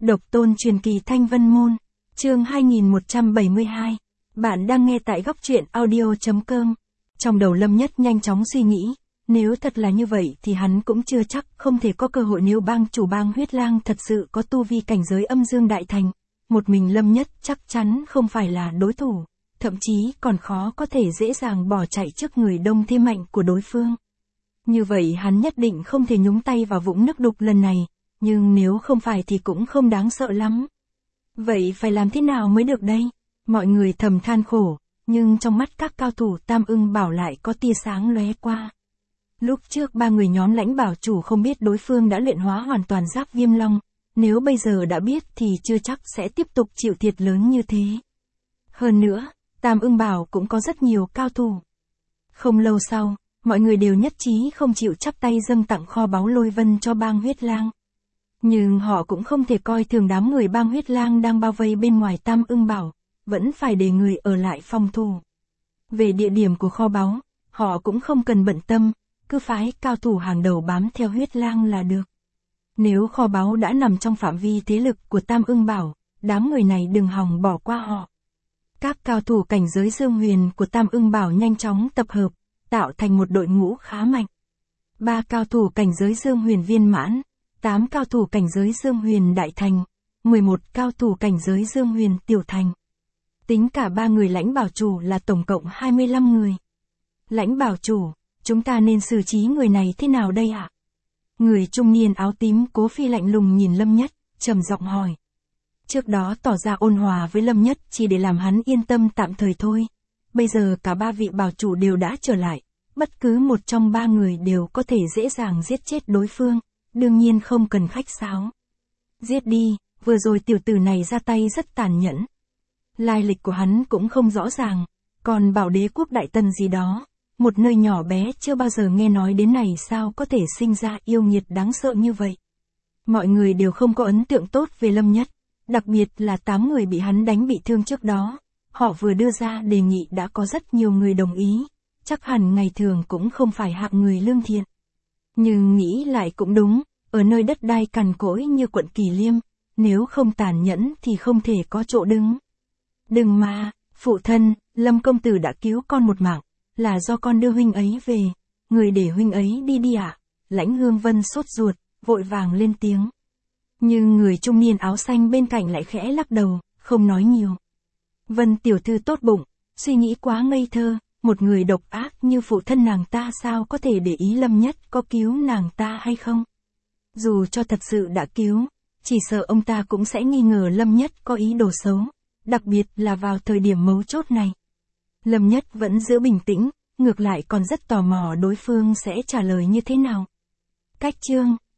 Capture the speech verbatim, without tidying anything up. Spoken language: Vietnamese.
Độc tôn truyền kỳ Thanh Vân Môn, chương hai nghìn một trăm bảy mươi hai. Bạn đang nghe tại góc truyện audio chấm com. Trong đầu Lâm Nhất nhanh chóng suy nghĩ, nếu thật là như vậy thì hắn cũng chưa chắc không thể có cơ hội nếu bang chủ bang Huyết Lang thật sự có tu vi cảnh giới âm dương đại thành. Một mình Lâm Nhất chắc chắn không phải là đối thủ, thậm chí còn khó có thể dễ dàng bỏ chạy trước người đông thế mạnh của đối phương. Như vậy hắn nhất định không thể nhúng tay vào vũng nước đục lần này, nhưng nếu không phải thì cũng không đáng sợ lắm. Vậy phải làm thế nào mới được đây? Mọi người thầm than khổ, nhưng trong mắt các cao thủ Tam Ưng Bảo lại có tia sáng lóe qua. Lúc trước ba người nhóm Lãnh Bảo chủ không biết đối phương đã luyện hóa hoàn toàn Giáp Viêm Long, nếu bây giờ đã biết thì chưa chắc sẽ tiếp tục chịu thiệt lớn như thế. Hơn nữa, Tam Ưng Bảo cũng có rất nhiều cao thủ. Không lâu sau, mọi người đều nhất trí không chịu chắp tay dâng tặng kho báu Lôi Vân cho bang Huyết Lang. Nhưng họ cũng không thể coi thường đám người bang Huyết Lang đang bao vây bên ngoài Tam Ưng Bảo, vẫn phải để người ở lại phòng thủ. Về địa điểm của kho báu, họ cũng không cần bận tâm, cứ phái cao thủ hàng đầu bám theo Huyết Lang là được. Nếu kho báu đã nằm trong phạm vi thế lực của Tam Ưng Bảo, đám người này đừng hòng bỏ qua họ. Các cao thủ cảnh giới Dương Huyền của Tam Ưng Bảo nhanh chóng tập hợp, tạo thành một đội ngũ khá mạnh. Ba cao thủ cảnh giới Dương Huyền viên mãn, tám cao thủ cảnh giới Dương Huyền đại thành, mười một cao thủ cảnh giới Dương Huyền tiểu thành. Tính cả ba người Lãnh Bảo chủ là tổng cộng hai mươi lăm người. Lãnh Bảo chủ, chúng ta nên xử trí người này thế nào đây ạ? Người trung niên áo tím Cố Phi lạnh lùng nhìn Lâm Nhất, trầm giọng hỏi. Trước đó tỏ ra ôn hòa với Lâm Nhất chỉ để làm hắn yên tâm tạm thời thôi. Bây giờ cả ba vị bảo chủ đều đã trở lại, bất cứ một trong ba người đều có thể dễ dàng giết chết đối phương, đương nhiên không cần khách sáo. Giết đi, vừa rồi tiểu tử này ra tay rất tàn nhẫn. Lai lịch của hắn cũng không rõ ràng, còn bảo Đế quốc Đại Tần gì đó, một nơi nhỏ bé chưa bao giờ nghe nói đến này sao có thể sinh ra yêu nghiệt đáng sợ như vậy. Mọi người đều không có ấn tượng tốt về Lâm Nhất, đặc biệt là tám người bị hắn đánh bị thương trước đó. Họ vừa đưa ra đề nghị đã có rất nhiều người đồng ý, chắc hẳn ngày thường cũng không phải hạng người lương thiện. Nhưng nghĩ lại cũng đúng, ở nơi đất đai cằn cỗi như quận Kỳ Liêm, nếu không tàn nhẫn thì không thể có chỗ đứng. Đừng mà, phụ thân, Lâm công tử đã cứu con một mạng, là do con đưa huynh ấy về, người để huynh ấy đi đi ạ. À? Lãnh Hương Vân sốt ruột, vội vàng lên tiếng. Nhưng người trung niên áo xanh bên cạnh lại khẽ lắc đầu, không nói nhiều. Vân tiểu thư tốt bụng, suy nghĩ quá ngây thơ, một người độc ác như phụ thân nàng ta sao có thể để ý Lâm Nhất có cứu nàng ta hay không? Dù cho thật sự đã cứu, chỉ sợ ông ta cũng sẽ nghi ngờ Lâm Nhất có ý đồ xấu, đặc biệt là vào thời điểm mấu chốt này. Lâm Nhất vẫn giữ bình tĩnh, ngược lại còn rất tò mò đối phương sẽ trả lời như thế nào. Cách chương